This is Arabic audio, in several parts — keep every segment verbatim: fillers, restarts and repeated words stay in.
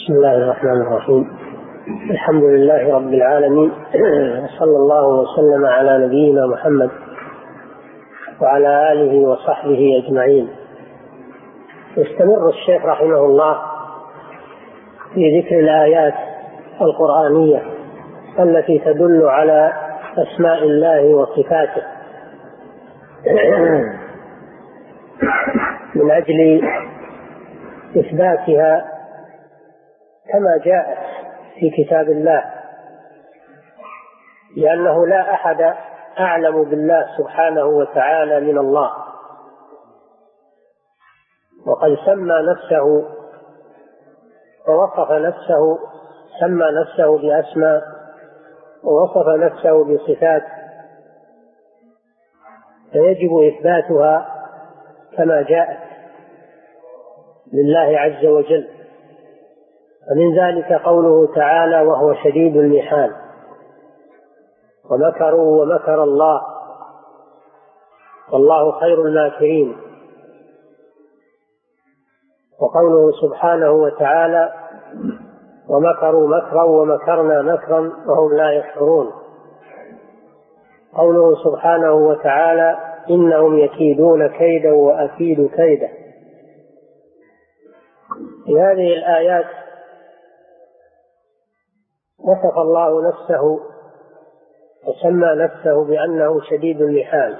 بسم الله الرحمن الرحيم. الحمد لله رب العالمين، صلى الله وسلم على نبينا محمد وعلى آله وصحبه أجمعين. يستمر الشيخ رحمه الله في ذكر الآيات القرآنية التي تدل على أسماء الله وصفاته من أجل إثباتها كما جاءت في كتاب الله، لأنه لا أحد أعلم بالله سبحانه وتعالى من الله، وقد سمى نفسه ووصف نفسه سمى نفسه بأسماء ووصف نفسه بصفات، فيجب إثباتها كما جاءت لله عز وجل. ومن ذلك قوله تعالى: وهو شديد المحال، ومكروا ومكر الله والله خير الماكرين. وقوله سبحانه وتعالى: ومكروا مكرا ومكرنا مكرا وهم لا يشعرون. قوله سبحانه وتعالى: إنهم يكيدون كيدا وأكيد كيدا. في هذه الآيات وصف الله نفسه وسمى نفسه بأنه شديد المحال،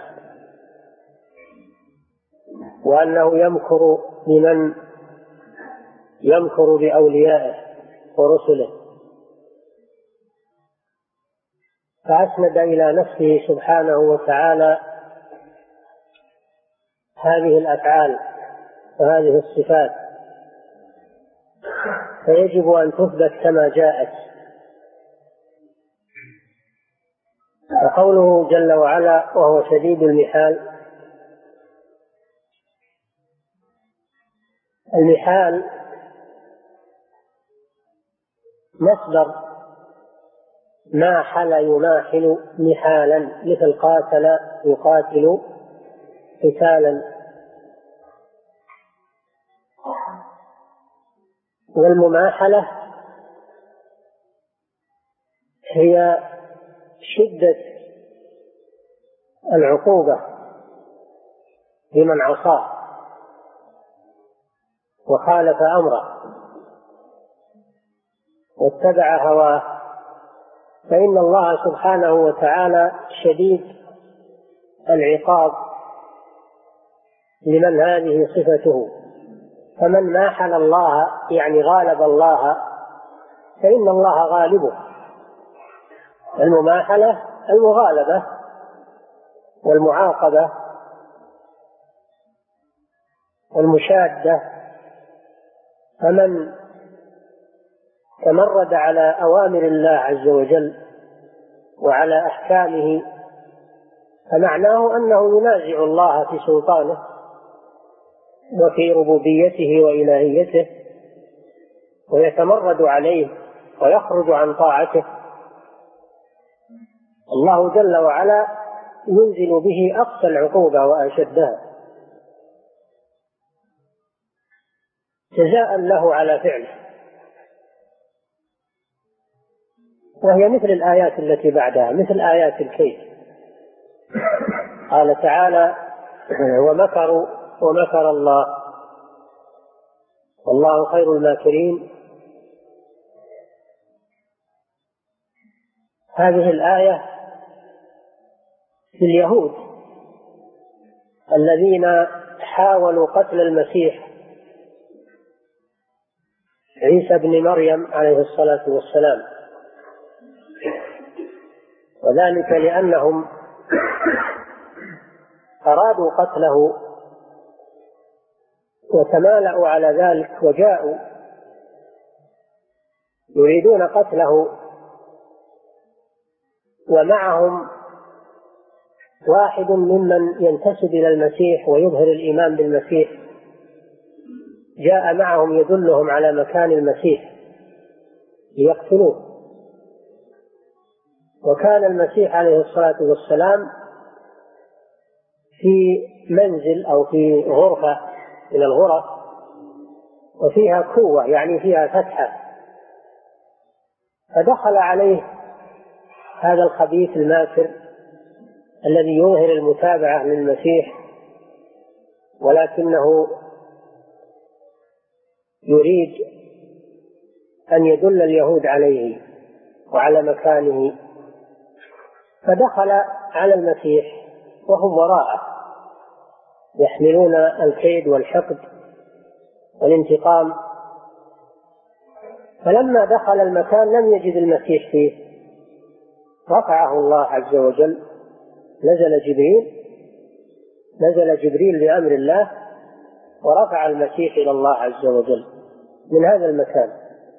وأنه يمكر بمن يمكر بأوليائه ورسله، فأسند إلى نفسه سبحانه وتعالى هذه الأفعال وهذه الصفات، فيجب أن تثبت كما جاءت. وقوله جل وعلا: وهو شديد المحال، المحال مصدر ماحل يماحل محالا، مثل قاتل يقاتل قتالا. والمماحلة هي شدة العقوبة لمن عصاه وخالف أمره واتبع هواه، فإن الله سبحانه وتعالى شديد العقاب لمن هذه صفته. فمن ماحل الله يعني غالب الله، فإن الله غالبه. المماحلة المغالبة والمعاقبة والمشادة. فمن تمرد على أوامر الله عز وجل وعلى أحكامه فمعناه أنه ينازع الله في سلطانه وفي ربوبيته وإلهيته، ويتمرد عليه ويخرج عن طاعته. الله جل وعلا ينزل به أقصى العقوبة وأشدها جزاء له على فعله. وهي مثل الآيات التي بعدها، مثل آيات الكيد. قال تعالى: ومكروا ومكر الله والله خير الماكرين. هذه الآية في اليهود الذين حاولوا قتل المسيح عيسى بن مريم عليه الصلاة والسلام، وذلك لأنهم أرادوا قتله وتمالأوا على ذلك وجاءوا يريدون قتله، ومعهم واحد ممن ينتسب إلى المسيح ويظهر الإيمان بالمسيح، جاء معهم يدلهم على مكان المسيح ليقتلوه. وكان المسيح عليه الصلاة والسلام في منزل أو في غرفة من الغرف، وفيها كوة يعني فيها فتحة فدخل عليه هذا الخبيث الماكر الذي يظهر المتابعة للمسيح، ولكنه يريد أن يدل اليهود عليه وعلى مكانه، فدخل على المسيح وهم وراءه يحملون الكيد والحقد والانتقام. فلما دخل المكان لم يجد المسيح فيه، رفعه الله عز وجل، نزل جبريل نزل جبريل بأمر الله ورفع المسيح إلى الله عز وجل من هذا المكان.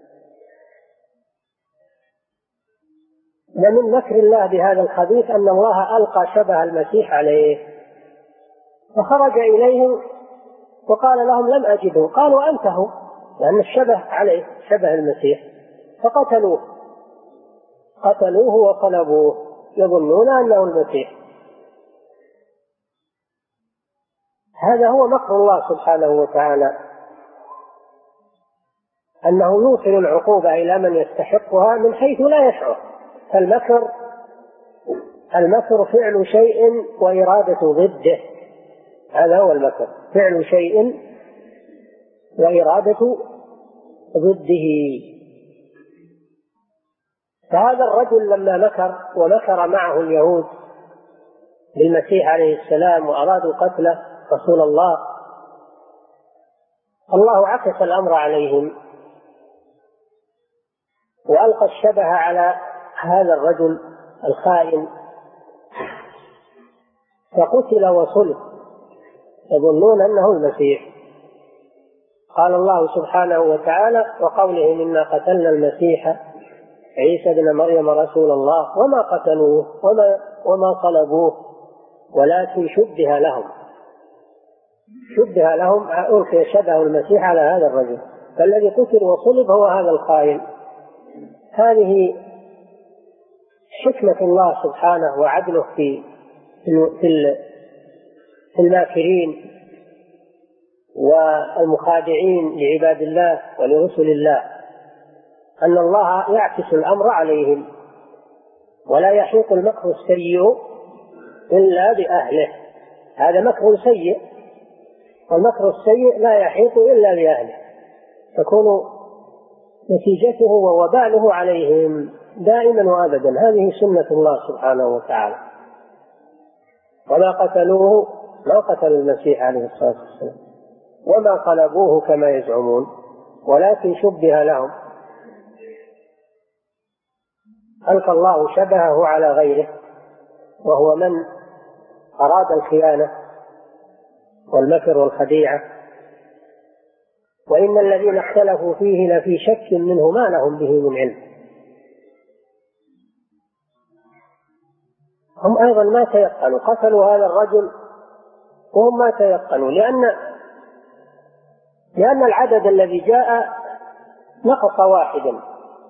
ومن مكر الله بهذا الخبيث أن الله ألقى شبه المسيح عليه، فخرج إليهم وقال لهم لم أجده، قالوا أنت هو، لأن الشبه عليه شبه المسيح، فقتلوه قتلوه وصلبوه يظنون أنه المسيح. هذا هو مكر الله سبحانه وتعالى، أنه يوصل العقوبة إلى من يستحقها من حيث لا يشعر. فالمكر المكر فعل شيء وإرادة ضده، هذا هو المكر، فعل شيء وإرادة ضده. فهذا الرجل لما مكر ومكر معه اليهود بالمسيح عليه السلام وأرادوا قتله رسول الله، الله عكس الأمر عليهم وألقى الشبه على هذا الرجل الخائن، فقتل وصلب يظنون أنه المسيح. قال الله سبحانه وتعالى: وقولهم إنا قتلنا المسيح عيسى بن مريم رسول الله وما قتلوه وما, وما صلبوه ولكن شبه لهم شبه لهم ألقي شبه المسيح على هذا الرجل، فالذي قتل وصلب هو هذا الخائن. هذه حكمة الله سبحانه وعدله في في الماكرين والمخادعين لعباد الله ولرسل الله، أن الله يعكس الأمر عليهم، ولا يحيق المكر السيء إلا بأهله. هذا مكر سيء، والمكر السيء لا يحيق إلا بأهله، تكون نتيجته ووباله عليهم دائما وأبدا. هذه سنة الله سبحانه وتعالى. وما قتلوه ما قتلوا المسيح عليه الصلاة والسلام وما صلبوه كما يزعمون ولكن شبه لهم. ألقى الله شبهه على غيره، وهو من أراد الخيانة والمكر والخديعة. وإن الذين اختلفوا فيه لفي شك منه ما لهم به من علم. هم أيضا ما تيقنوا، قتلوا هذا الرجل وهم ما تيقنوا، لأن لأن العدد الذي جاء نقص واحدا،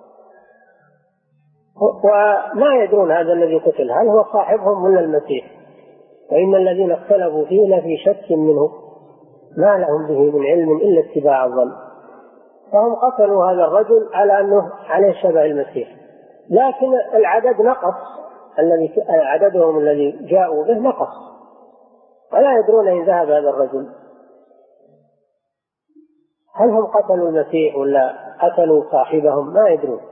وما يدرون هذا الذي قتل هل هو صاحبهم ولا المسيح. وإن الذين اختلفوا فيه لفي شك منه ما لهم به من علم إلا اتباع الظن. فهم قتلوا هذا الرجل على أنه عليه شبه المسيح، لكن العدد نقص، الذي عددهم الذي جاءوا به نقص، ولا يدرون إن ذهب هذا الرجل. هل هم قتلوا المسيح ولا قتلوا صاحبهم؟ ما يدرون.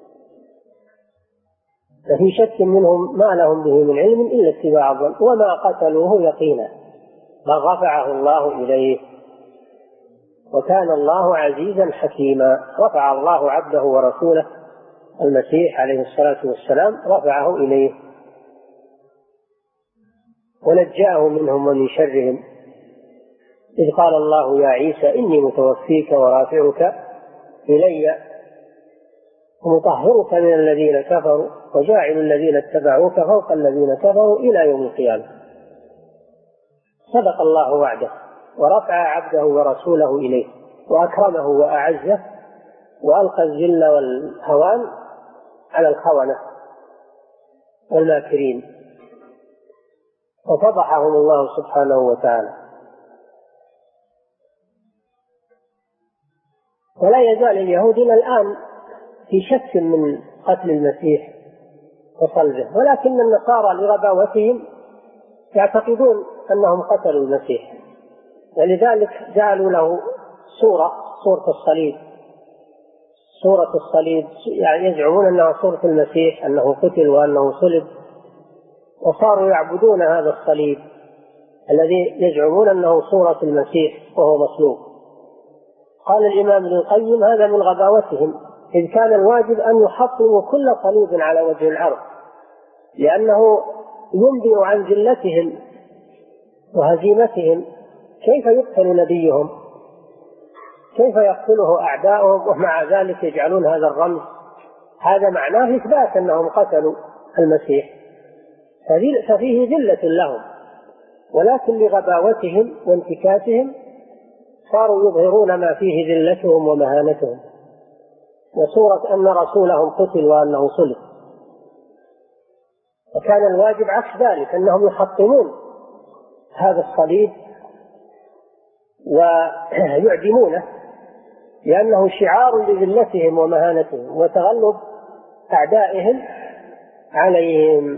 ففي شك منهم ما لهم به من علم إلا اتباع الظن وما قتلوه يقينا بل رفعه الله إليه وكان الله عزيزا حكيما. رفع الله عبده ورسوله المسيح عليه الصلاة والسلام، رفعه إليه ونجاه منهم ومن شرهم. إذ قال الله: يا عيسى إني متوفيك ورافعك إلي ومطهرك من الذين كفروا وجاعل الذين اتبعوك فوق الذين كفروا إلى يوم القيامة. صدق الله وعده ورفع عبده ورسوله إليه وأكرمه وأعزه وألقى الذل والهوان على الخونة والماكرين وفضحهم الله سبحانه وتعالى. ولا يزال اليهود إلى الآن في شك من قتل المسيح وصلبه، ولكن النصارى لغباوتهم يعتقدون أنهم قتلوا المسيح، ولذلك جعلوا له صورة صورة الصليب صورة الصليب يعني يزعمون أنها صورة المسيح أنه قتل وأنه صلب، وصاروا يعبدون هذا الصليب الذي يزعمون أنه صورة المسيح وهو مصلوب. قال الإمام ابن القيم هذا من غباوتهم، إذ كان الواجب أن يحطموا كل صليب على وجه الأرض، لأنه ينبئ عن ذلتهم وهزيمتهم. كيف يقتل نبيهم؟ كيف يقتله أعداؤهم ومع ذلك يجعلون هذا الرمز؟ هذا معناه إثبات أنهم قتلوا المسيح، ففيه ذلة لهم، ولكن لغباوتهم وانتكاسهم صاروا يظهرون ما فيه ذلتهم ومهانتهم، وصورة أن رسولهم قتل وأنه صلب. وكان الواجب عكس ذلك، أنهم يحطمون هذا الصليب ويعدمونه، لأنه شعار لذلتهم ومهانتهم وتغلب أعدائهم عليهم.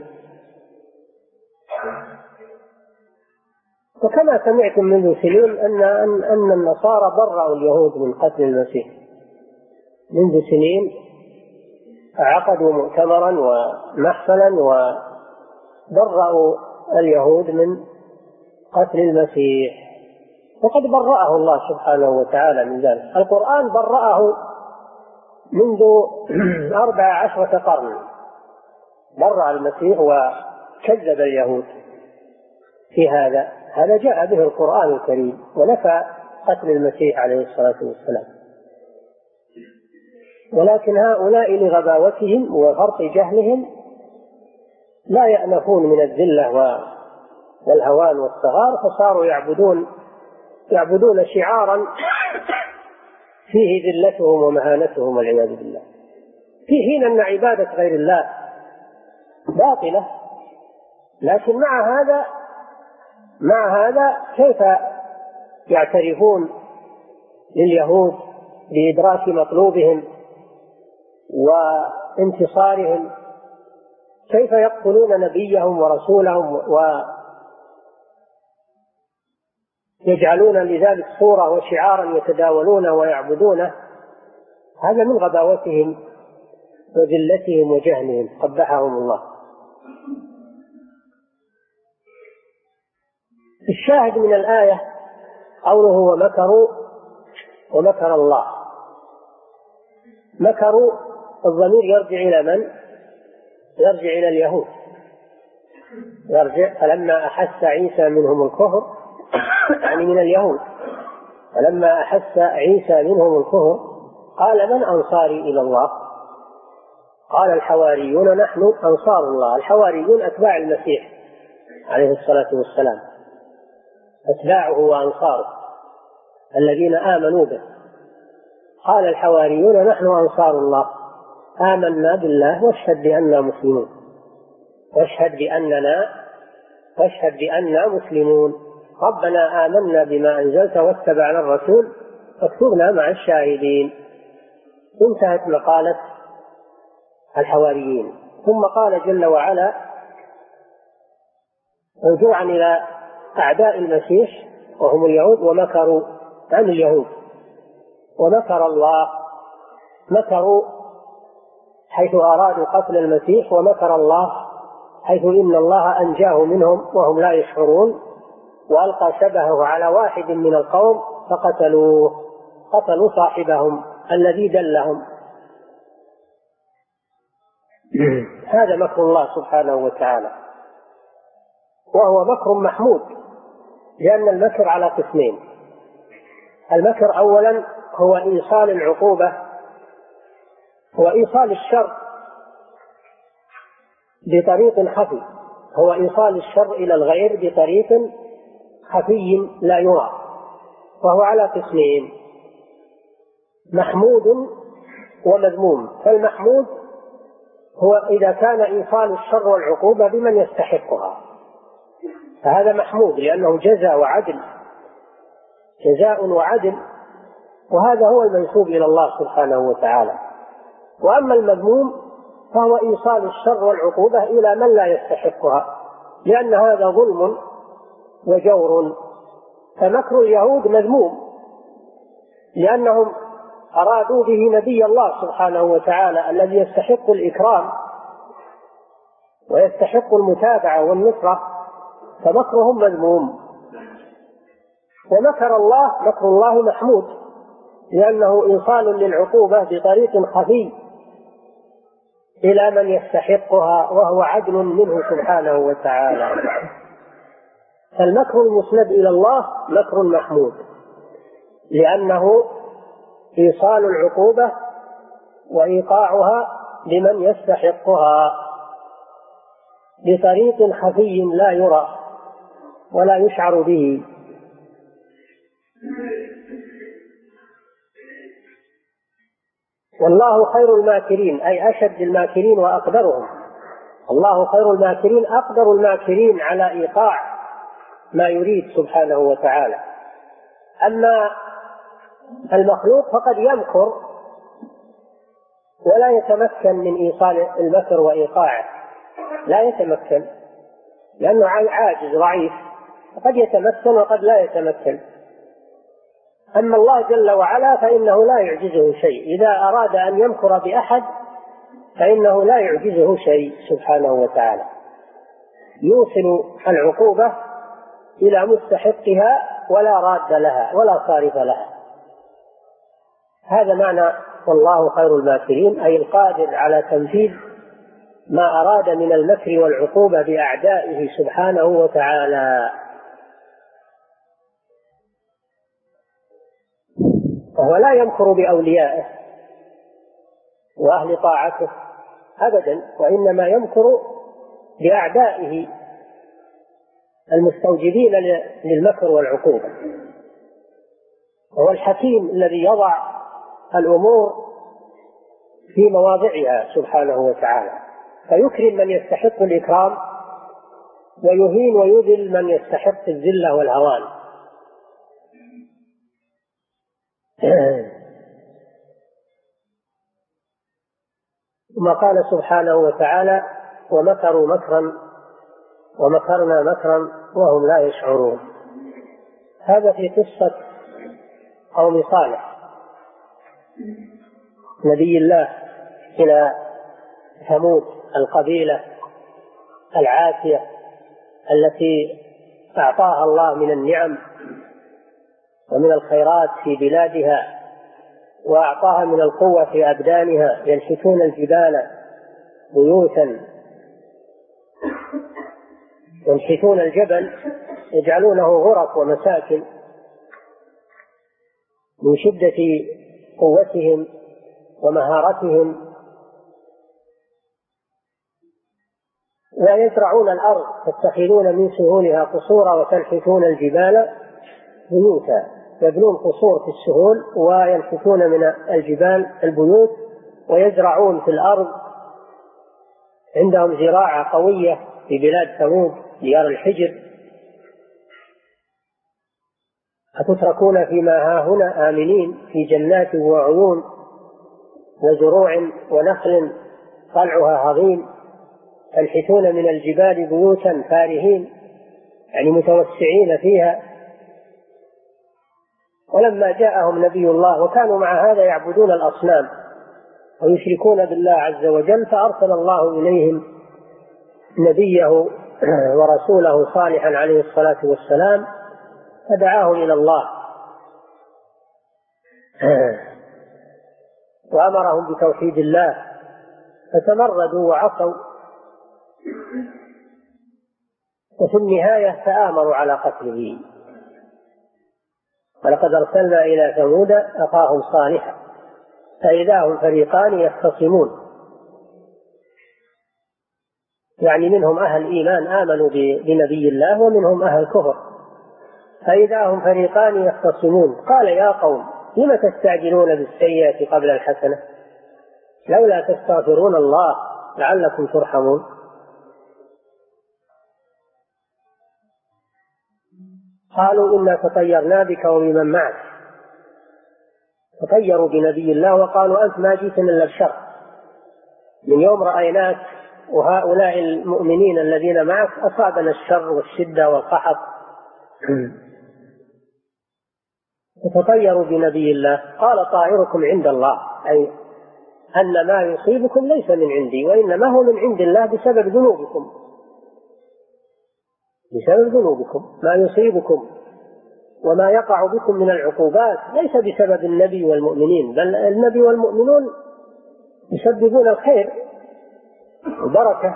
وكما سمعتم منذ سنين أن أن النصارى برأوا اليهود من قتل المسيح. منذ سنين عقدوا مؤتمرا ومحفلا وبرأوا اليهود من قتل المسيح، وقد برأه الله سبحانه وتعالى من ذلك. القرآن برأه منذ أربع عشرة قرن، برأ المسيح وكذب اليهود في هذا. هذا جاء به القرآن الكريم ونفى قتل المسيح عليه الصلاة والسلام. ولكن هؤلاء لغباوتهم وفرط جهلهم لا يأنفون من الذلة والهوان والصغار، فصاروا يعبدون يعبدون شعارا فيه ذلتهم ومهانتهم والعياذ بالله، في حين أن عبادة غير الله باطلة. لكن مع هذا مع هذا كيف يعترفون لليهود بإدراك مطلوبهم وانتصارهم؟ كيف يقتلون نبيهم ورسولهم ويجعلون لذلك صورة وشعارا يتداولونه ويعبدونه؟ هذا من غباوتهم وذلتهم وجهلهم، قبحهم الله. الشاهد من الآية قوله ومكروا ومكر الله. مكروا الضمير يرجع إلى من؟ يرجع إلى اليهود، يرجع فلما أحس عيسى منهم الكفر، يعني من اليهود، فلما أحس عيسى منهم الكفر قال من أنصاري إلى الله؟ قال الحواريون نحن أنصار الله. الحواريون أتباع المسيح عليه الصلاة والسلام، أتباعه وأنصاره الذين آمنوا به. قال الحواريون نحن أنصار الله آمنا بالله واشهد بأننا مسلمون واشهد بأننا واشهد بأننا مسلمون ربنا آمنا بما أنزلت واتبعنا الرسول فاكتبنا مع الشاهدين. انتهت مقالة الحواريين. ثم قال جل وعلا رجوعا إلى أعداء المسيح وهم اليهود ومكروا عن اليهود ومكر الله. مكروا حيث أرادوا قتل المسيح، ومكر الله حيث إن الله أنجاه منهم وهم لا يشعرون، وألقى شبهه على واحد من القوم فقتلوه، قتلوا صاحبهم الذي دلهم. هذا مكر الله سبحانه وتعالى، وهو مكر محمود، لأن المكر على قسمين. المكر أولا هو إيصال العقوبة وإيصال الشر بطريق خفي، هو إيصال الشر إلى الغير بطريق خفي لا يرى، وهو على قسمين محمود ومذموم. فالمحمود هو إذا كان إيصال الشر والعقوبة بمن يستحقها، فهذا محمود لأنه جزاء وعدل، جزاء وعدل، وهذا هو المنسوب إلى الله سبحانه وتعالى. وأما المذموم فهو إيصال الشر والعقوبة إلى من لا يستحقها، لأن هذا ظلم وجور. فمكر اليهود مذموم لأنهم أرادوا به نبي الله سبحانه وتعالى الذي يستحق الإكرام ويستحق المتابعة والنصرة، فمكرهم مذموم. ومكر الله مكر الله محمود لأنه إيصال للعقوبة بطريق خفي إلى من يستحقها، وهو عدل منه سبحانه وتعالى. فالمكر المسند إلى الله مكر محمود لأنه إيصال العقوبة وإيقاعها لمن يستحقها بطريق خفي لا يرى ولا يشعر به. والله خير الماكرين، أي أشد الماكرين وأقدرهم. الله خير الماكرين أقدر الماكرين على إيقاع ما يريد سبحانه وتعالى. أما المخلوق فقد يمكر ولا يتمكن من إيصال المكر وإيقاعه، لا يتمكن لأنه عاجز ضعيف، قد يتمكن وقد لا يتمكن. أما الله جل وعلا فإنه لا يعجزه شيء، إذا أراد أن يمكر بأحد فإنه لا يعجزه شيء سبحانه وتعالى، يوصل العقوبة إلى مستحقها ولا راد لها ولا صارف لها. هذا معنى والله خير الماكرين، أي القادر على تنفيذ ما أراد من المكر والعقوبة بأعدائه سبحانه وتعالى. وهو لا يمكر بأوليائه وأهل طاعته أبدا، وإنما يمكر بأعدائه المستوجبين للمكر والعقوبة. وهو الحكيم الذي يضع الأمور في مواضعها سبحانه وتعالى، فيكرم من يستحق الإكرام ويهين ويذل من يستحق الذلة والهوان. ثم قال سبحانه وتعالى ومكروا مكرا ومكرنا مكرا وهم لا يشعرون. هذا في قصة قوم صالح نبي الله إلى ثمود، القبيلة العاتية التي أعطاها الله من النعم ومن الخيرات في بلادها، وأعطاها من القوة في أبدانها، ينحتون الجبال بيوتا، ينحتون الجبل يجعلونه غرف ومساكن من شدة قوتهم ومهارتهم، ويزرعون الأرض تتخذون من سهولها قصورا وتنحتون الجبال بيوتا، يبنون قصور في السهول وينحتون من الجبال البيوت، ويزرعون في الأرض، عندهم زراعة قوية في بلاد ثمود ديار الحجر. أتتركون فيما هاهنا آمنين في جنات وعيون وزروع ونخل طلعها هضيم، تنحتون من الجبال بيوتا فارهين، يعني متوسعين فيها. ولما جاءهم نبي الله وكانوا مع هذا يعبدون الأصنام ويشركون بالله عز وجل، فأرسل الله إليهم نبيه ورسوله صالحا عليه الصلاة والسلام، فدعاهم إلى الله وأمرهم بتوحيد الله، فتمردوا وعصوا، وفي النهاية تآمروا على قتله. ولقد أرسلنا إلى ثمود أخاهم صالحا فإذا هم فريقان يختصمون، يعني منهم أهل إيمان آمنوا بنبي الله ومنهم أهل كفر، فإذا هم فريقان يختصمون. قال يا قوم لم تستعجلون بالسيئة قبل الحسنة لولا تستغفرون الله لعلكم ترحمون. قالوا إنا تطيرنا بك وبمن معك، تطيروا بنبي الله وقالوا أنت ما جئتنا إلا بشر، من يوم رأيناك وهؤلاء المؤمنين الذين معك أصابنا الشر والشدة والقحط، تتطيروا بنبي الله. قال طائركم عند الله، أي أن ما يصيبكم ليس من عندي، وإنما هو من عند الله بسبب ذنوبكم، بسبب ذنوبكم. ما يصيبكم وما يقع بكم من العقوبات ليس بسبب النبي والمؤمنين، بل النبي والمؤمنون يسببون الخير والبركة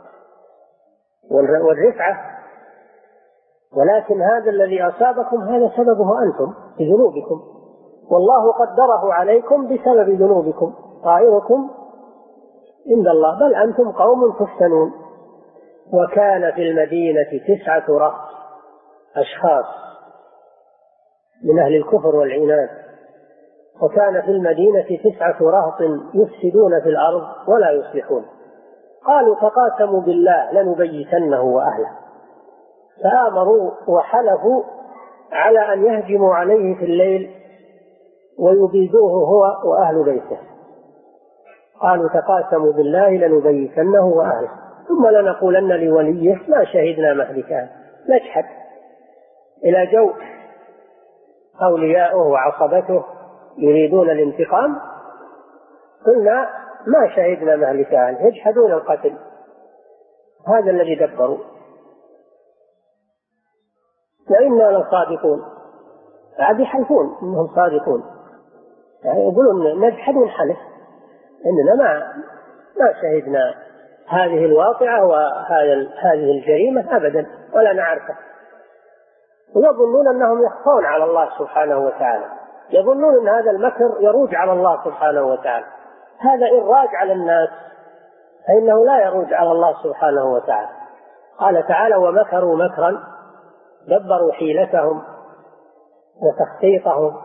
والرفعة، ولكن هذا الذي أصابكم هذا سببه أنتم بذنوبكم، والله قدره عليكم بسبب ذنوبكم. طائركم عند الله، بل أنتم قوم تفتنون. وكان في المدينة تسعة رهط، أشخاص من أهل الكفر والعناد. وكان في المدينة تسعة رهط يفسدون في الأرض ولا يصلحون. قالوا تقاسموا بالله لنبيتنه وأهله، فآمروا وحلفوا على أن يهجموا عليه في الليل ويبيدوه هو وأهل بيته. قالوا تقاسموا بالله لنبيتنه وأهله ثم لنقولن لوليه ما شهدنا مهلكه. نجحد إلى جو أولياؤه وعصبته يريدون الانتقام، قلنا ما شهدنا مهلكه، يجحدون القتل. هذا الذي دبروا. وإنا لصادقون، عاد يحلفون إنهم صادقون، يعني يقولون نجحد ونحلف إننا ما ما شهدنا هذه الواقعة وهذه الجريمة أبدا ولا نعرفه. ويظنون أنهم يخفون على الله سبحانه وتعالى، يظنون أن هذا المكر يروج على الله سبحانه وتعالى. هذا إن راج على الناس فإنه لا يروج على الله سبحانه وتعالى. قال تعالى ومكروا مكرا، دبروا حيلتهم وتخطيطهم.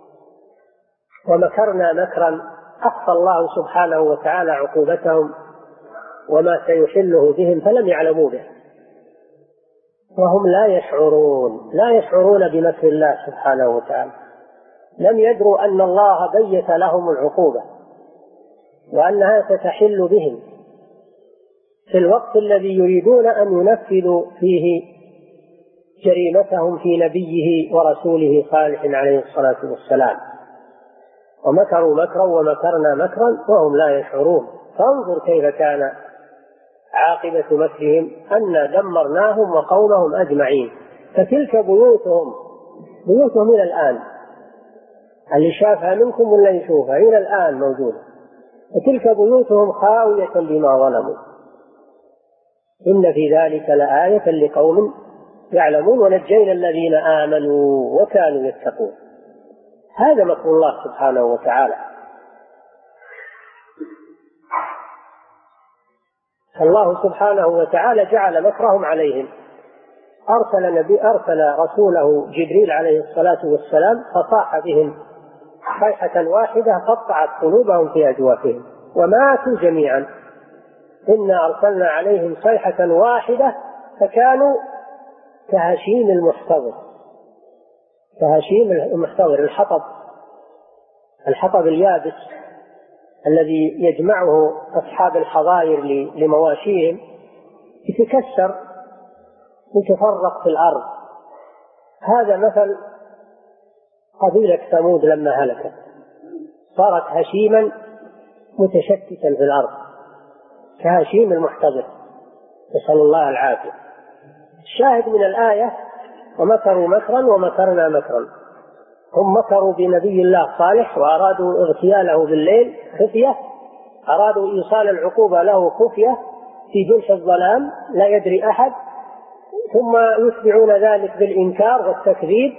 ومكرنا مكرا، أخفى الله سبحانه وتعالى عقوبتهم وما سيحله بهم فلم يعلموا به، وهم لا يشعرون لا يشعرون بمكر الله سبحانه وتعالى. لم يدروا أن الله بيت لهم العقوبة وأنها ستحل بهم في الوقت الذي يريدون أن ينفذوا فيه جريمتهم في نبيه ورسوله صالح عليه الصلاة والسلام. ومكروا مكرا ومكرنا مكرا وهم لا يشعرون. فانظر كيف كان عاقبة مكرهم أنا دمرناهم وقومهم أجمعين. فتلك بيوتهم بيوتهم إلى الآن، اللي شافها منكم ولا يشوفها إلى الآن موجودة. وتلك بيوتهم خاوية بما ظلموا. إن في ذلك لآية لقوم يعلمون ونجينا الذين آمنوا وكانوا يتقون. هذا مكر الله سبحانه وتعالى. الله سبحانه وتعالى جعل مكرهم عليهم. أرسل نبي أرسل رسوله جبريل عليه الصلاة والسلام فصاح بهم صيحة واحدة قطعت قلوبهم في أجوافهم وماتوا جميعا. إنا أرسلنا عليهم صيحة واحدة فكانوا كهشيم المحتضر. كهشيم المحتضر، الحطب الحطب اليابس الذي يجمعه أصحاب الحظائر لمواشيهم يتكسر وتفرق في الأرض. هذا مثل قبيلة ثمود لما هلكت، صارت هشيما متشتتا في الأرض كهشيم المحتضر، نسأل الله العافية. الشاهد من الآية ومكروا مكرا ومكرنا مكرا. هم مكروا بنبي الله صالح وأرادوا اغتياله بالليل خفية، أرادوا إيصال العقوبة له خفية في جلح الظلام لا يدري أحد، ثم يتبعون ذلك بالإنكار والتكذيب.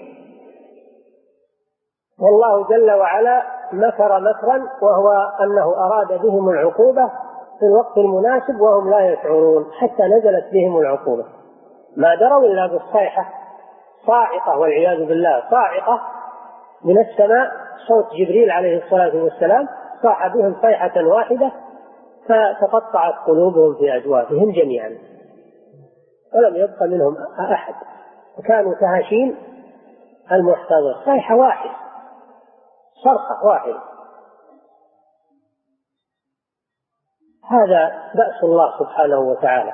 والله جل وعلا مكر مكرا وهو أنه أراد بهم العقوبة في الوقت المناسب وهم لا يشعرون حتى نزلت بهم العقوبة. ما دروا إلا بالصيحة صاعقة والعياذ بالله، صاعقة من السماء، صوت جبريل عليه الصلاة والسلام صاح بهم صيحة واحدة فتقطعت قلوبهم في أجوافهم جميعا ولم يبق منهم أحد، وكانوا كهشيم المحتضر. صيحة واحدة، صرخة واحدة. هذا بأس الله سبحانه وتعالى،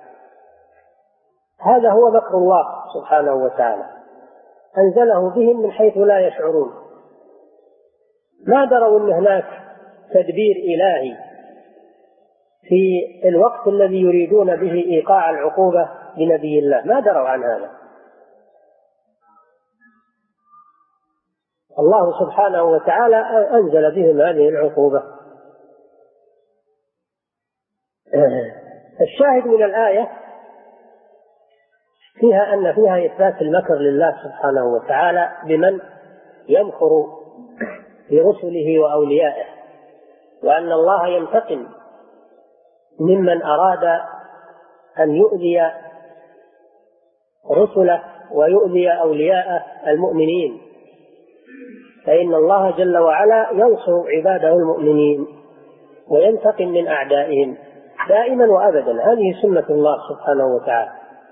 هذا هو مكر الله سبحانه وتعالى، أنزله بهم من حيث لا يشعرون. ما دروا أن هناك تدبير إلهي في الوقت الذي يريدون به إيقاع العقوبة بنبي الله، ما دروا عن هذا. الله سبحانه وتعالى أنزل بهم هذه العقوبة. الشاهد من الآية فيها أن فيها إثبات المكر لله سبحانه وتعالى بمن يمكر برسله وأوليائه، وأن الله ينتقم ممن أراد أن يؤذي رسله ويؤذي أولياءه المؤمنين، فإن الله جل وعلا ينصر عباده المؤمنين وينتقم من أعدائهم دائما وأبدا، هذه سنة الله سبحانه وتعالى.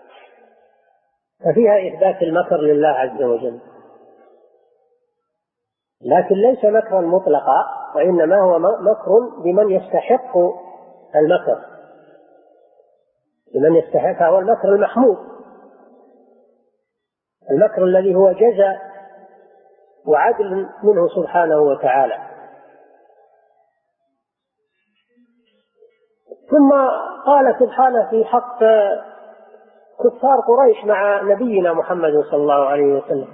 ففيها إثبات المكر لله عز وجل، لكن ليس مكرا مطلقا، وإنما هو مكر بمن يستحق المكر، بمن يستحق، هو المكر المحمود، المكر الذي هو جزاء وعدل منه سبحانه وتعالى. ثم قال سبحانه في حق كفار قريش مع نبينا محمد صلى الله عليه وسلم: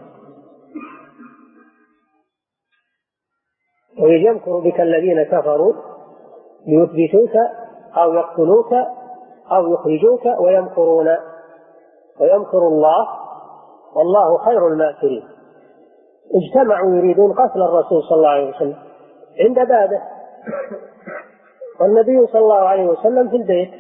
وإذ يمكر بك الذين كفروا ليثبتوك أو يقتلوك أو يخرجوك ويمكرون ويمكر الله والله خير الماكرين. اجتمعوا يريدون قتل الرسول صلى الله عليه وسلم عند بابه، والنبي صلى الله عليه وسلم في البيت،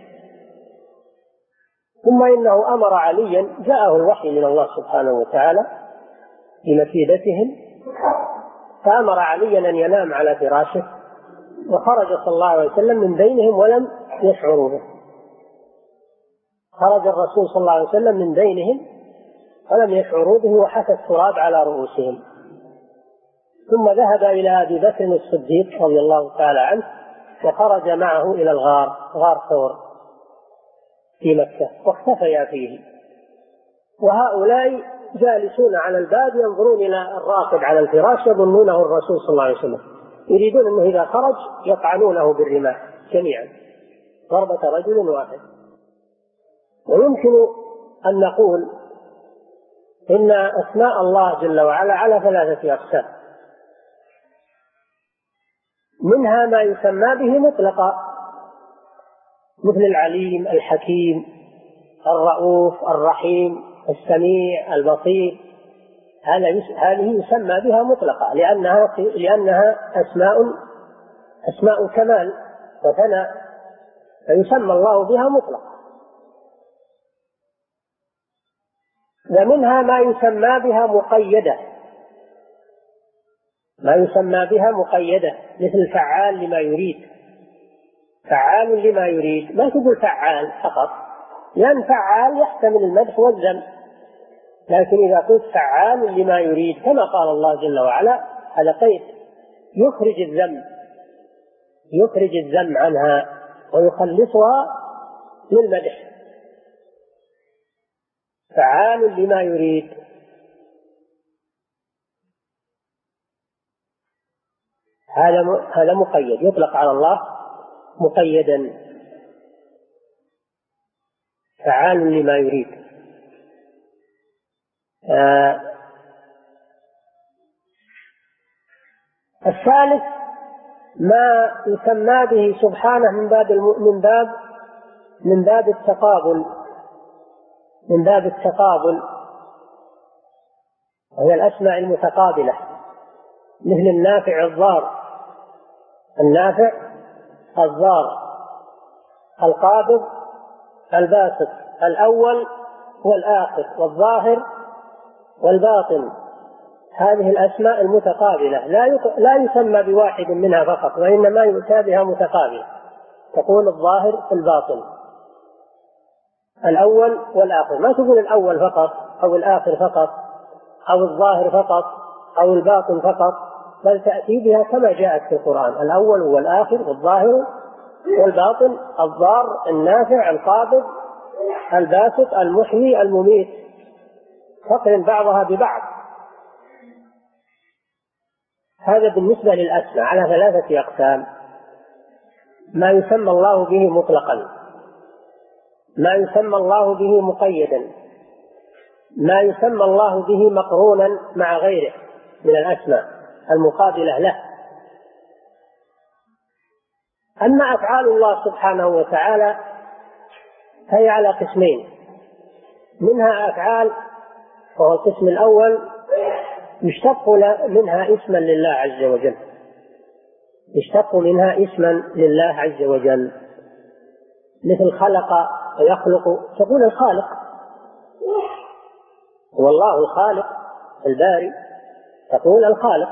ثم إنه أمر عليا، جاءه الوحي من الله سبحانه وتعالى بمكيدتهم، فأمر عليا أن ينام على فراشه، وخرج صلى الله عليه وسلم من بينهم ولم يشعروا به. خرج الرسول صلى الله عليه وسلم من بينهم ولم يشعروا به، وحث التراب على رؤوسهم. ثم ذهب إلى أبي بكر الصديق رضي الله تعالى عنه، وخرج معه إلى الغار، غار ثور في مكة، واختفيا فيه. وهؤلاء جالسون على الباب ينظرون إلى الراكب على الفراش، يظنونه الرسول صلى الله عليه وسلم، يريدون أنه إذا خرج يطعنونه بالرماح جميعا ضربة رجل واحد. ويمكن أن نقول إن أسماء الله جل وعلا على ثلاثة أقسام: منها ما يسمى به مطلقا مثل العليم، الحكيم، الرؤوف، الرحيم، السميع، البصير، هذه يسمى بها مطلقا لأنها لأنها أسماء أسماء كمال وثناء، فيسمى الله بها مطلقا. ومنها ما يسمى بها مقيدة، ما يسمى بها مقيدة مثل فعال لما يريد، فعال لما يريد، ما تقول فعال فقط، لأن فعال يحتمل المدح والذم، لكن إذا قلت فعال لما يريد كما قال الله جل وعلا هذا قيد يخرج الذم، يخرج الذم عنها ويخلصها للمدح، فعال لما يريد. هذا هذا مقيد، يطلق على الله مقيدا، فعال لما يريد. آه الثالث ما يسمى به سبحانه من باب من باب من باب التقابل، من باب التقابل وهي الأسماء المتقابلة، مثل النافع الضار، النافع الضار، القابض الباسط، الأول والآخر والظاهر والباطن، هذه الأسماء المتقابلة لا يسمى بواحد منها فقط، وإنما يؤتى بها متقابلة، تقول الظاهر في الباطن، الأول والآخر، ما تقول الأول فقط أو الآخر فقط أو الظاهر فقط أو الباطن فقط، بل تأتي بها كما جاءت في القرآن، الأول والآخر والظاهر والباطن الضار النافع القابض الباسط المحيي المميت، تقرن بعضها ببعض. هذا بالنسبة للأسماء على ثلاثة أقسام: ما يسمى الله به مطلقا، ما يسمى الله به مقيدا، ما يسمى الله به مقرونا مع غيره من الأسماء المقابلة له. أما أفعال الله سبحانه وتعالى فهي على قسمين: منها أفعال، وهو القسم الأول يشتق منها اسما لله عز وجل، يشتق منها اسما لله عز وجل، مثل خلق ويخلق، تقول الخالق، والله الخالق الباري، تقول الخالق.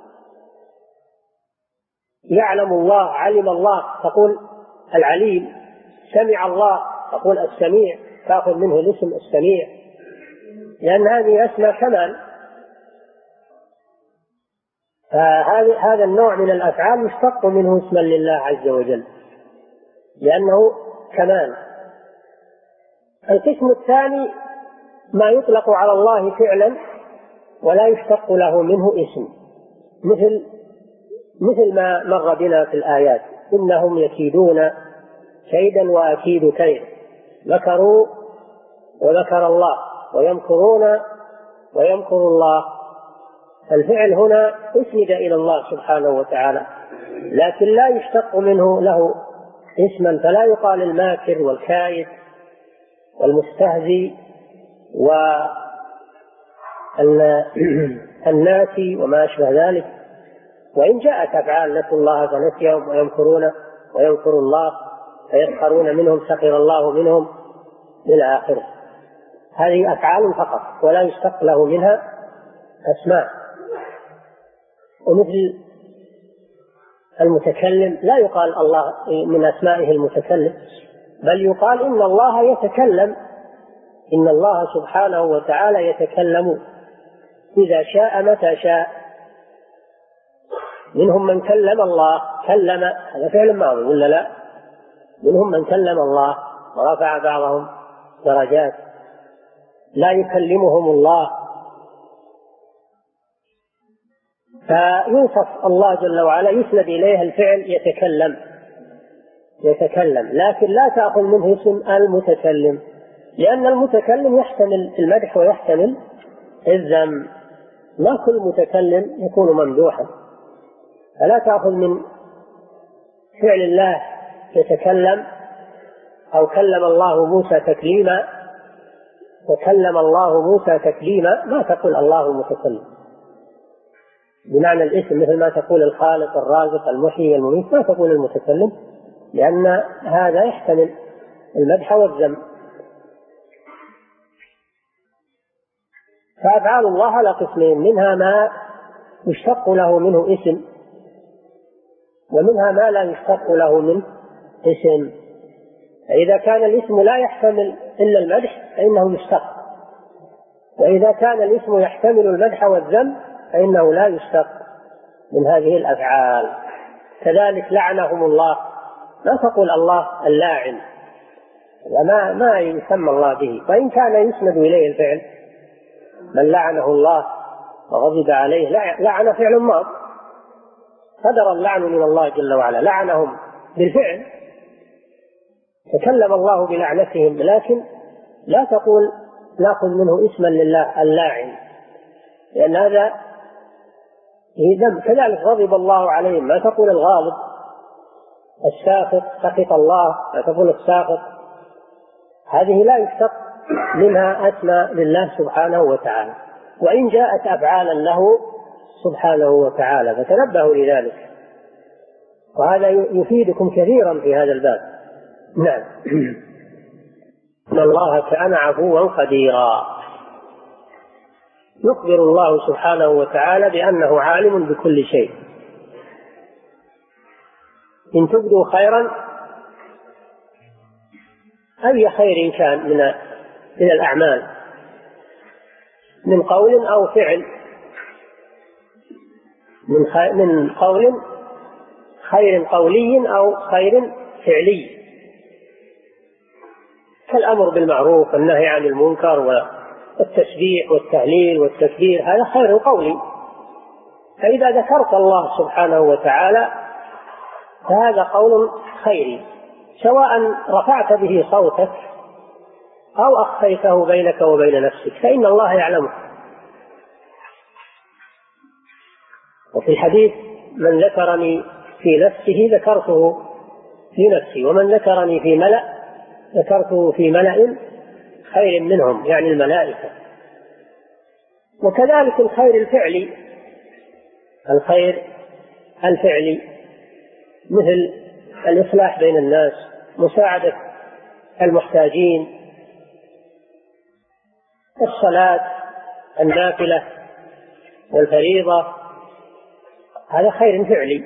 يعلم الله، علم الله، تقول العليم. سمع الله، تقول السميع، تأخذ منه الاسم السميع، لأن هذه أسماء كمال. فهذا النوع من الأفعال يشتق منه اسما لله عز وجل لأنه كمال. القسم الثاني ما يطلق على الله فعلا ولا يشتق له منه اسم، مثل مثل ما مر بنا في الآيات: إنهم يكيدون كيدا وأكيد كيد، ذكروا وذكر الله، ويمكرون ويمكر الله. الفعل هنا أسند إلى الله سبحانه وتعالى، لكن لا يشتق منه له اسما، فلا يقال الماكر والكائد والمستهزي والناسي وما أشبه ذلك. وإن جاءت أفعال: نسوا الله فنسيهم، ويمكرون ويمكر الله، فيسخرون منهم سخر الله منهم إلى آخره. هذه أفعال فقط ولا يشتق له منها أسماء. ومثل المتكلم لا يقال الله من أسمائه المتكلم، بل يقال إن الله يتكلم، إن الله سبحانه وتعالى يتكلم إذا شاء متى شاء. منهم من كلم الله، كلم هذا فعل ماضي ولا لا؟ منهم من كلم الله ورفع بعضهم درجات. لا يكلمهم الله، فيوصف الله جل وعلا يسند إليه الفعل يتكلم يتكلم لكن لا تأخذ منه اسم المتكلم، لأن المتكلم يحتمل المدح ويحتمل الذم، ما كل متكلم يكون ممدوحا. فلا تأخذ من فعل الله يتكلم أو كلم الله موسى تكليما، وكلم الله موسى تكليما، ما تقول الله متكلم بمعنى الاسم، مثل ما تقول الخالق الرازق المحيي المميت، ما تقول المتكلم، لأن هذا يحتمل المدح والذم. فأفعال الله على قسمين: منها ما يشتق له منه اسم، ومنها ما لا يشتق له منه اسم. فإذا كان الاسم لا يحتمل إلا المدح فإنه يشتق، وإذا كان الاسم يحتمل المدح والذم فإنه لا يشتق من هذه الأفعال. كذلك لعنهم الله، لا تقول الله اللاعن، ما ما يسمى الله به، وإن كان يسند إليه الفعل: من لعنه الله وغضب عليه. لعن فعل ماض، صدر اللعن من الله جل وعلا، لعنهم بالفعل، تكلم الله بلعنتهم، لكن لا تقول نأخذ منه اسما لله اللاعن، لأن هذا ذنب. كذلك غضب الله عليهم، ما تقول الغاضب. الساخط، سخط الله، ما تقول الساخط. هذه لا يشتق منها أسماء لله سبحانه وتعالى، وإن جاءت أفعالا له سبحانه وتعالى، فتنبهوا لذلك، وهذا يفيدكم كثيرا في هذا الباب. نعم. إن الله كان عفوا قديرا. يخبر الله سبحانه وتعالى بأنه عالم بكل شيء. إن تبدوا خيرا، أي خير كان من من الأعمال، من قول أو فعل، من من قول خير قولي أو خير فعلي كالأمر بالمعروف والنهي عن المنكر والتسبيح والتهليل والتكبير، هذا خير قولي. فإذا ذكرت الله سبحانه وتعالى فهذا قول خيري، سواء رفعت به صوتك أو أخفيته بينك وبين نفسك، فإن الله يعلمه. وفي الحديث من ذكرني في نفسه ذكرته في نفسي، ومن ذكرني في ملأ ذكرته في ملأ خير منهم، يعني الملائكة. وكذلك الخير الفعلي، الخير الفعلي مثل الإصلاح بين الناس، مساعدة المحتاجين، الصلاة النافلة والفريضة، هذا خير فعلي،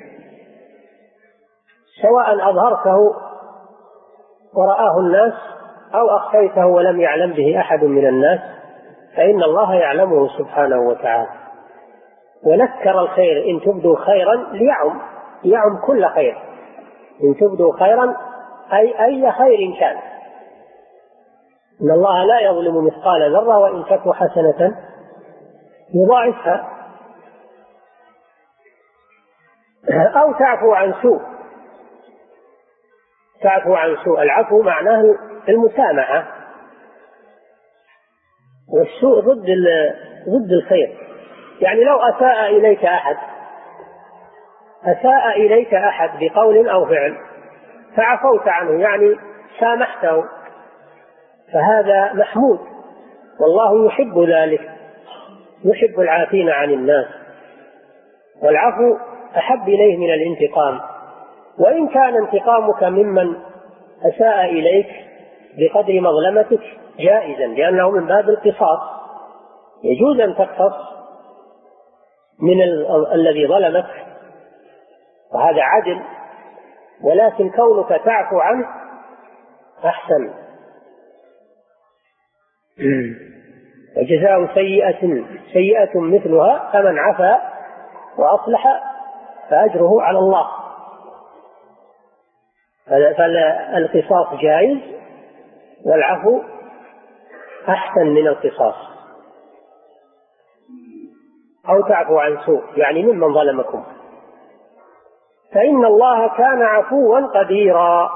سواء أظهرته ورآه الناس أو أخفيته ولم يعلم به أحد من الناس، فإن الله يعلمه سبحانه وتعالى. ونكر الخير إن تبدوا خيرا ليعم يعم كل خير، إن تبدوا خيرا أي أي خير كان، إن الله لا يظلم مثقال ذرة وإن تك حسنة يضاعفها. أو تعفو عن سوء، تعفو عن سوء، العفو معناه المسامحة، والسوء ضد ضد الخير. يعني لو أساء إليك أحد أساء إليك أحد بقول أو فعل فعفوت عنه، يعني سامحته، فهذا محمود، والله يحب ذلك، يحب العافين عن الناس. والعفو أحب إليه من الانتقام، وإن كان انتقامك ممن أساء إليك بقدر مظلمتك جائزا، لأنه من باب القصاص، يجوز أن تقتص من ال- الذي ظلمك، وهذا عدل، ولكن كونك تعفو عنه أحسن. وجزاء سيئة سيئة مثلها، فمن عفا وأصلح فأجره على الله. فالقصاص جائز، والعفو أحسن من القصاص. أو تعفو عن سوء، يعني ممن ظلمكم، فإن الله كان عفوا قديرا.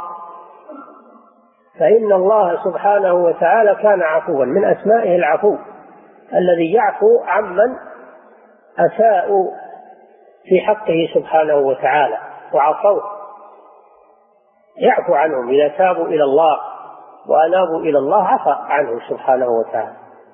فإن الله سبحانه وتعالى كان عفوا، من أسمائه العفو الذي يعفو عمن أساءوا في حقه سبحانه وتعالى وعصوه، يعفو عنهم إذا تابوا إلى الله وأنابوا إلى الله، عفى عنهم سبحانه وتعالى.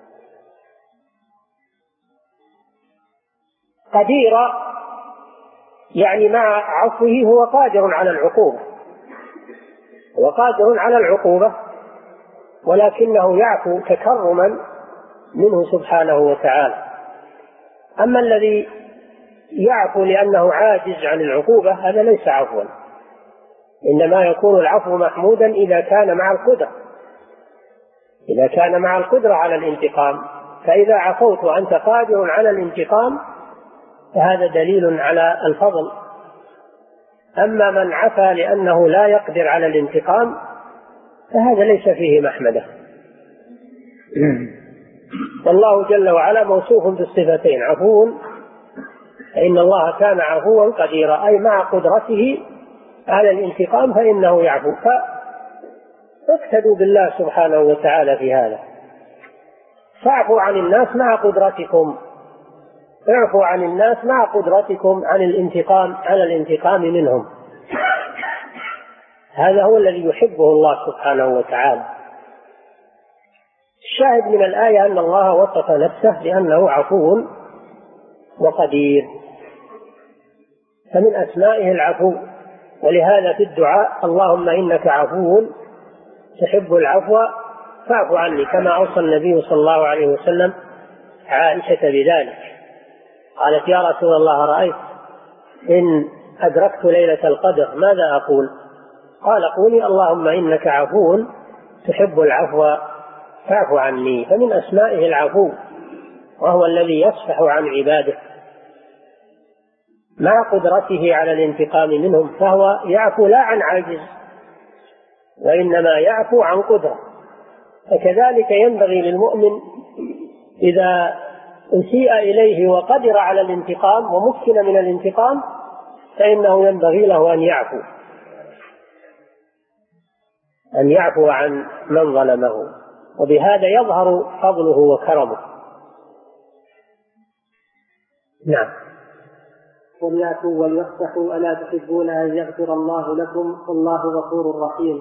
قديرا يعني مع عفوه هو قادر على العقوبة، هو قادر على العقوبة، ولكنه يعفو تكرما منه سبحانه وتعالى. أما الذي يعفو لأنه عاجز عن العقوبة هذا ليس عفوا، إنما يكون العفو محمودا إذا كان مع القدرة، إذا كان مع القدرة على الانتقام. فإذا عفوت وأنت قادر على الانتقام فهذا دليل على الفضل. أما من عفا لأنه لا يقدر على الانتقام فهذا ليس فيه محمدة. والله جل وعلا موصوف بالصفتين، عفو، فإن الله كان عفوا قديرا، أي مع قدرته على الانتقام فإنه يعفو. فاقتدوا بالله سبحانه وتعالى في هذا. فاعفوا عن الناس مع قدرتكم، اعفوا عن الناس مع قدرتكم عن الانتقام على الانتقام منهم. هذا هو الذي يحبه الله سبحانه وتعالى. الشاهد من الآية أن الله وصف نفسه بأنه عفو وقدير، فمن أسمائه العفو. ولهذا في الدعاء اللهم إنك عفو تحب العفو فاعف عني، كما أوصى النبي صلى الله عليه وسلم عائشة بذلك. قالت يا رسول الله رأيت إن أدركت ليلة القدر ماذا أقول؟ قال قولي اللهم إنك عفو تحب العفو فاعف عني. فمن أسمائه العفو، وهو الذي يصفح عن عباده مع قدرته على الانتقام منهم، فهو يعفو لا عن عجز وإنما يعفو عن قدرة. فكذلك ينبغي للمؤمن إذا أسيء إليه وقدر على الانتقام ومكن من الانتقام فإنه ينبغي له أن يعفو أن يعفو عن من ظلمه، وبهذا يظهر فضله وكرمه. نعم. وليعفوا وليصفحوا ألا تحبون أن يغفر الله لكم والله غفور رحيم.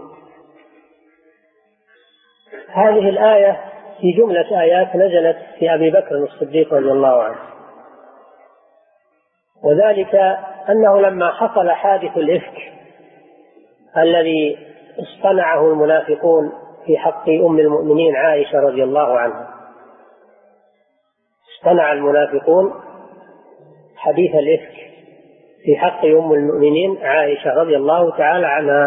هذه الآية في جملة آيات نزلت في أبي بكر الصديق رضي الله عنه، وذلك أنه لما حصل حادث الإفك الذي اصطنعه المنافقون في حق أم المؤمنين عائشة رضي الله عنها، اصطنع المنافقون حديث الإفك في حق أم المؤمنين عائشة رضي الله تعالى عنها.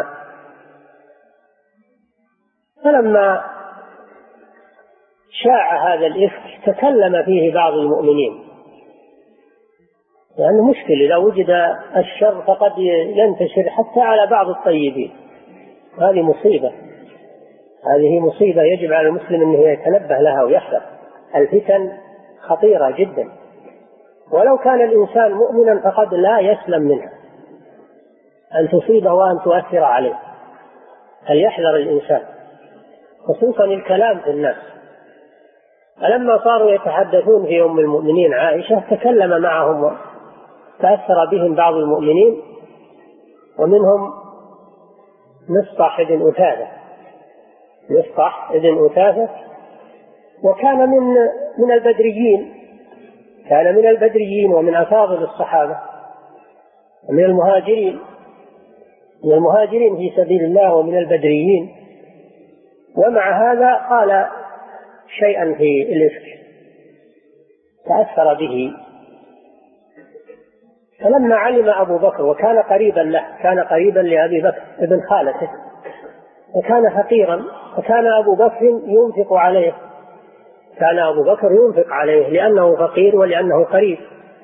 فلما شاع هذا الإفك تكلم فيه بعض المؤمنين، لأنه يعني مشكلة إذا وجد الشر فقد ينتشر حتى على بعض الطيبين، هذه مصيبة، هذه مصيبة يجب على المسلم أنه يتنبه لها ويحذر. الفتن خطيرة جدا، ولو كان الإنسان مؤمنا فقد لا يسلم منها أن تصيبه وأن تؤثر عليه، فليحذر الإنسان خصوصا الكلام في الناس. فلما صاروا يتحدثون في أم المؤمنين عائشة تكلم معهم وتأثر بهم بعض المؤمنين، ومنهم مصطح بن أثاثة مصطح بن أثاثة وكان من من البدريين كان من البدريين ومن أفاضل الصحابة ومن المهاجرين من المهاجرين في سبيل الله ومن البدريين، ومع هذا قال شيئا في الإفك تأثر به. فلما علم أبو بكر وكان قريبا له كان قريبا لأبي بكر ابن خالته وكان فقيرا، وكان أبو بكر ينفق عليه كان أبو بكر ينفق عليه لأنه فقير ولأنه قريب.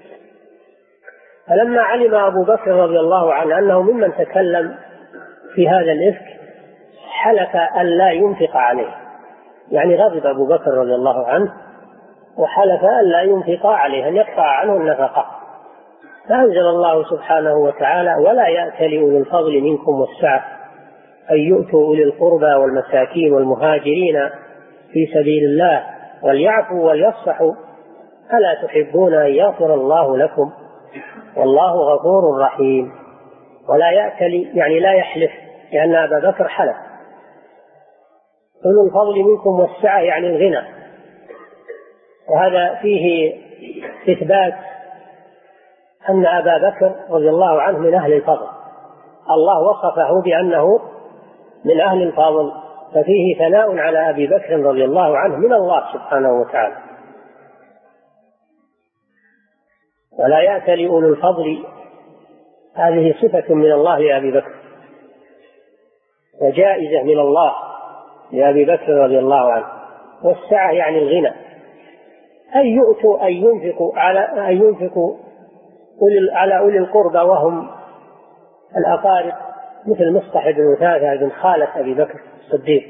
فلما علم أبو بكر رضي الله عنه أنه ممن تكلم في هذا الإفك حلف أن لا ينفق عليه، يعني غضب أبو بكر رضي الله عنه وحلف أن لا ينفق عليه، أن يقطع عنه النفقة. فأنزل الله سبحانه وتعالى: ولا يأتل أولي الفضل منكم والسعة أن يؤتوا أولي القربى والمساكين والمهاجرين في سبيل الله وليعفوا وليصفحوا ألا تحبون أن يغفر الله لكم والله غفور رحيم. ولا يأتل يعني لا يحلف، لأن أبا بكر حلف. أولي الفضل منكم والسعة يعني الغنى، وهذا فيه إثبات أن أبا بكر رضي الله عنه من أهل الفضل، الله وصفه بأنه من أهل الفضل، ففيه ثناء على أبي بكر رضي الله عنه من الله سبحانه وتعالى. ولا يأتل أولو الفضل هذه صفة من الله لأبي بكر وجائزة من الله لأبي بكر رضي الله عنه. والسعة يعني الغنى، أن يؤتوا أن ينفقوا على أن ينفقوا على أولي القربى وهم الأقارب مثل مصطح بن أثاثة بن خالة أبي بكر الصديق،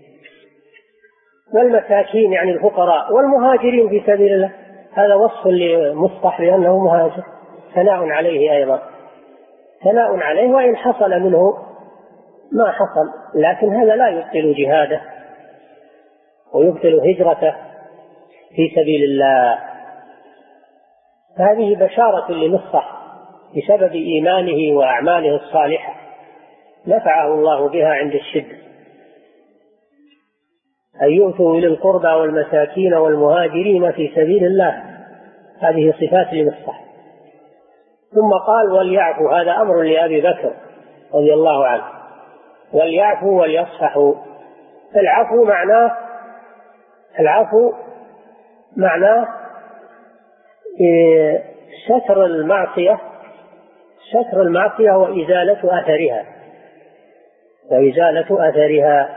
والمساكين يعني الفقراء، والمهاجرين في سبيل الله. هذا وصف لمصطح لأنه مهاجر، ثناء عليه أيضا، ثناء عليه وإن حصل منه ما حصل، لكن هذا لا يبطل جهاده ويبطل هجرته في سبيل الله. هذه بشارة لمصطح بسبب إيمانه وأعماله الصالحة نفعه الله بها عند الشدة. أن يؤتوا إلى القربى والمساكين والمهاجرين في سبيل الله، هذه صفات لمصطح. ثم قال: وليعفوا، هذا أمر لأبي بكر رضي الله عنه، وليعفوا وليصفحوا. العفو معناه العفو معناه ستر المعصية ستر المعصية وإزالة أثرها وإزالة أثرها.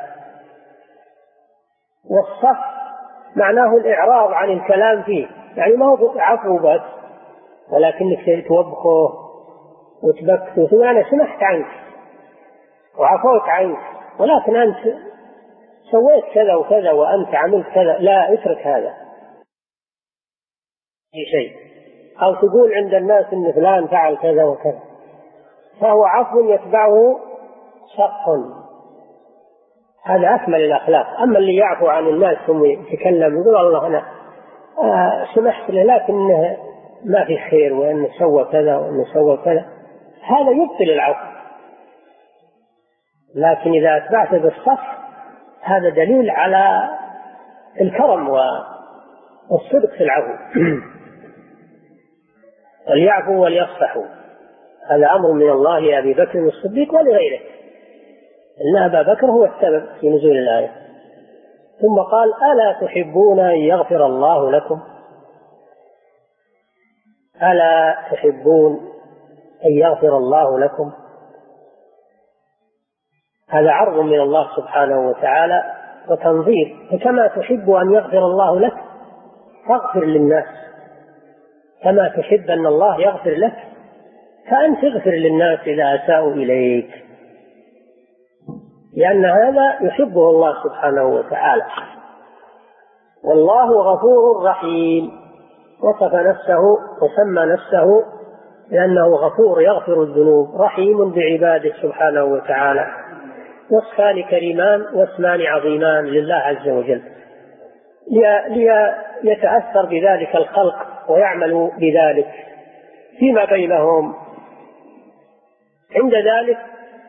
والصف معناه الإعراض عن الكلام فيه، يعني ما هو عفو بس ولكنك توبخه وتبكته، أنا سمحت عنك وعفوت عنك ولكن أنت سويت كذا وكذا وأنت عملت كذا، لا، اترك هذا في شيء. أو تقول عند الناس إن فلان فعل كذا وكذا، فهو عفو يتبعه صفح، هذا أكمل الأخلاق. أما اللي يعفو عن الناس ثم يتكلم يقول الله أنا آه سمحت له لكنه ما في خير وأنه سوى كذا وأنه سوى كذا، هذا يبطل العفو. لكن إذا أتبعت بالصفح هذا دليل على الكرم والصدق في العفو. وليعفوا وليصفحوا، هذا أمر من الله لأبي بكر الصديق ولغيره، إن أبا بكر هو السبب في نزول الآية. ثم قال ألا تحبون أن يغفر الله لكم؟ ألا تحبون أن يغفر الله لكم؟ هذا عرض من الله سبحانه وتعالى وتنظير. فكما تحب أن يغفر الله لك فاغفر للناس، كما تحب أن الله يغفر لك فأنت اغفر للناس إذا أساءوا إليك، لأن هذا يحبه الله سبحانه وتعالى. والله غفور رحيم، وصف نفسه وسمى نفسه لأنه غفور يغفر الذنوب، رحيم بعباده سبحانه وتعالى. وصفان كريمان واسمان عظيمان لله عز وجل، ليتأثر بذلك الخلق ويعملوا بذلك فيما بينهم. عند ذلك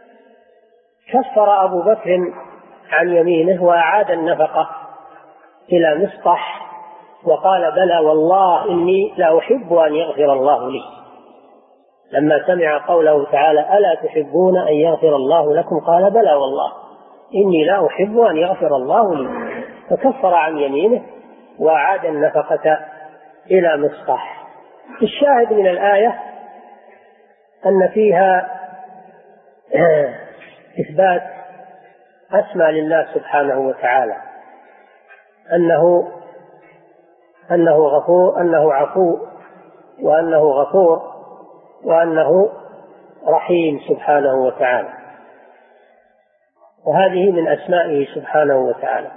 كفر أبو بكر عن يمينه وأعاد النفقة إلى مصطح وقال بلى والله إني لا أحب أن يغفر الله لي، لما سمع قوله تعالى ألا تحبون أن يغفر الله لكم قال بلى والله إني لا أحب أن يغفر الله لي، فكفر عن يمينه وأعاد النفقة إلى مصطح. الشاهد من الآية أن فيها إثبات أسمى لله سبحانه وتعالى، أنه أنه غفور، أنه عفو، وأنه غفور، وأنه رحيم سبحانه وتعالى، وهذه من أسمائه سبحانه وتعالى.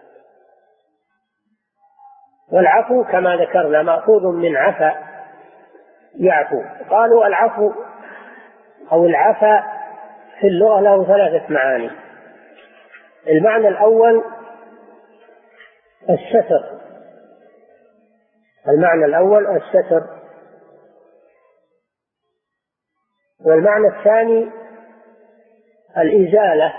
والعفو كما ذكرنا مأخوذ من عفا يعفو. قالوا العفو أو العفا في اللغة له ثلاثة معاني. المعنى الأول الستر، المعنى الأول الستر، والمعنى الثاني الإزالة،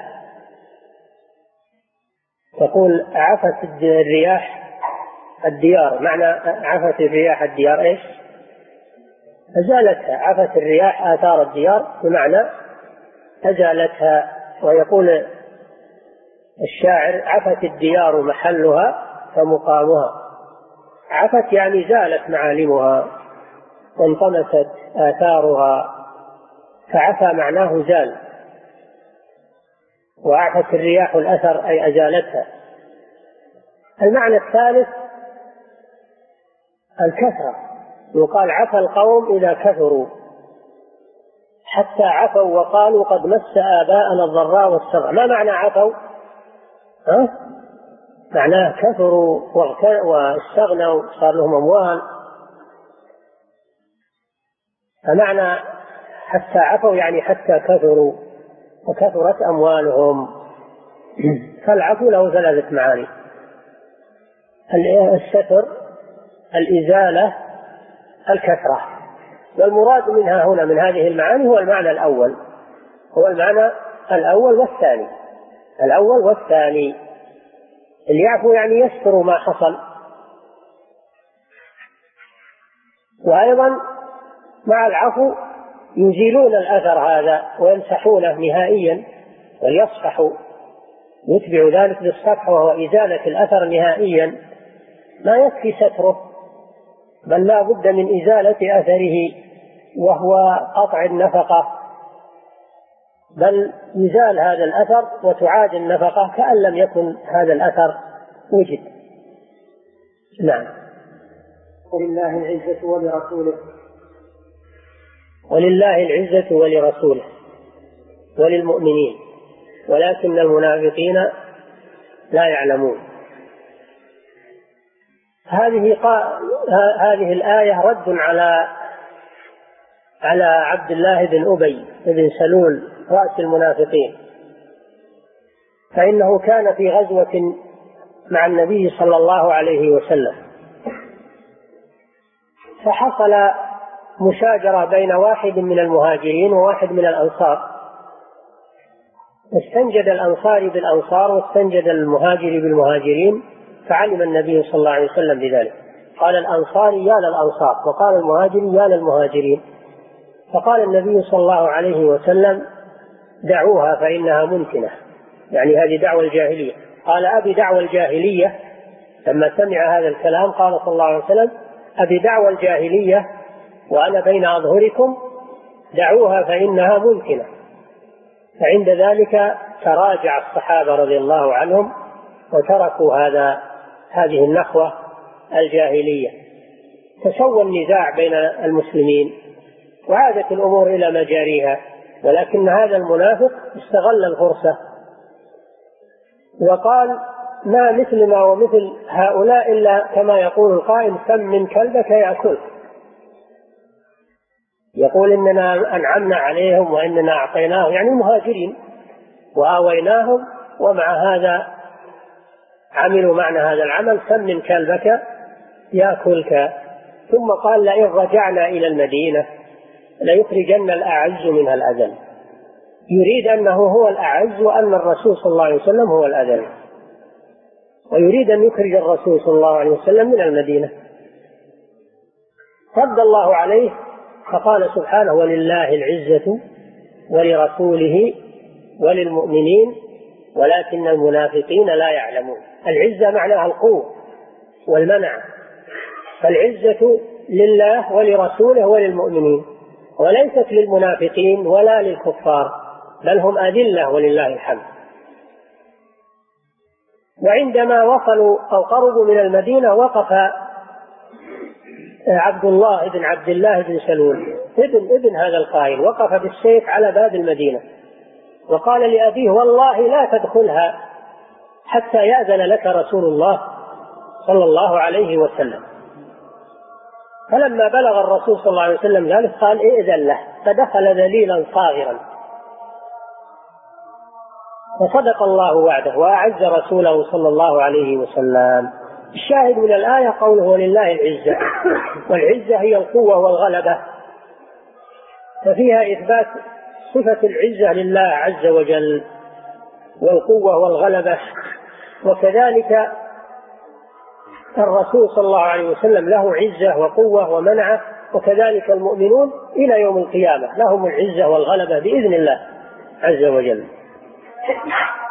تقول عفت الرياح الديار، معنى عفت الرياح الديار إيش؟ أزالتها، عفت الرياح آثار الديار بمعنى أزالتها. ويقول الشاعر عفت الديار محلها فمقامها، عفت يعني زالت معالمها وانطمست آثارها، فعفى معناه زال، وعفت الرياح الأثر أي أزالتها. المعنى الثالث الكثرة، يقال عفى القوم إذا كثروا، حتى عفوا وقالوا قد مس آباءنا الضراء والسراء. ما معنى عفوا؟ ها؟ معناه كثروا واستغنوا، صار لهم أموال. فمعنى حتى عفوا يعني حتى كثروا وكثرت أموالهم. فالعفو له ثلاثة معاني: الستر، الإزالة، الكثرة. والمراد منها هنا من هذه المعاني هو المعنى الأول، هو المعنى الأول والثاني، الأول والثاني. اللي يعفو يعني يستر ما حصل، وأيضا مع العفو يزيلون الأثر هذا ويمسحونه نهائيا، وليصفحوا، يتبع ذلك بالصفح وهو إزالة الأثر نهائيا. ما يكفي ستره، بل لا بد من إزالة أثره وهو قطع النفقة، بل يزال هذا الأثر وتعاد النفقة كأن لم يكن هذا الأثر وجد. نعم. ولله العزة ولرسوله ولله العزة ولرسوله وللمؤمنين. ولكن المنافقين لا يعلمون. هذه هذه الآية رد على على عبد الله بن أبي بن سلول رأس المنافقين، فإنه كان في غزوة مع النبي صلى الله عليه وسلم، فحصل مشاجرة بين واحد من المهاجرين وواحد من الأنصار، استنجد الأنصاري بالأنصار واستنجد المهاجري بالمهاجرين، فعلم النبي صلى الله عليه وسلم بذلك، قال الأنصاري يا للأنصار وقال المهاجري يا للمهاجرين، فقال النبي صلى الله عليه وسلم دعوها فإنها ممكنة، يعني هذه دعوة الجاهلية. قال أبي دعوة الجاهلية، لما سمع هذا الكلام قال صلى الله عليه وسلم أبي دعوة الجاهلية وأنا بين أظهركم، دعوها فإنها ممكنة. فعند ذلك تراجع الصحابة رضي الله عنهم وتركوا هذا هذه النخوة الجاهلية، تسوى النزاع بين المسلمين وعادت الأمور إلى مجاريها، ولكن هذا المنافق استغل الفرصة وقال ما مثلنا ومثل هؤلاء إلا كما يقول القائل سم من كلبك يأكل، يقول إننا أنعمنا عليهم وإننا أعطيناهم، يعني المهاجرين وآويناهم، ومع هذا عملوا معنا هذا العمل، سم من كلبك يأكلك. ثم قال لئن رجعنا إلى المدينة ليخرجن الأعز منها الأذل، يريد أنه هو الأعز وأن الرسول صلى الله عليه وسلم هو الأذل، ويريد أن يخرج الرسول صلى الله عليه وسلم من المدينة. رد الله عليه فقال سبحانه ولله العزة ولرسوله وللمؤمنين ولكن المنافقين لا يعلمون. العزة معناها القوة والمنع، فالعزة لله ولرسوله وللمؤمنين، وليست للمنافقين ولا للكفار، بل هم أذلة ولله الحمد. وعندما وصلوا أو قربوا من المدينة وقف عبد الله بن عبد الله بن سلول ابن ابن هذا القائل، وقف بالسيف على باب المدينة وقال لأبيه والله لا تدخلها حتى يأذن لك رسول الله صلى الله عليه وسلم. فلما بلغ الرسول صلى الله عليه وسلم ذلك قال ائذن له، فدخل ذليلا صاغرا، وصدق الله وعده وأعز رسوله صلى الله عليه وسلم. الشاهد من الآية قوله ولله العزة، والعزة هي القوة والغلبة، ففيها إثبات صفة العزة لله عز وجل والقوة والغلبة، وكذلك الرسول صلى الله عليه وسلم له عزة وقوة ومنعة، وكذلك المؤمنون إلى يوم القيامة لهم العزة والغلبة بإذن الله عز وجل.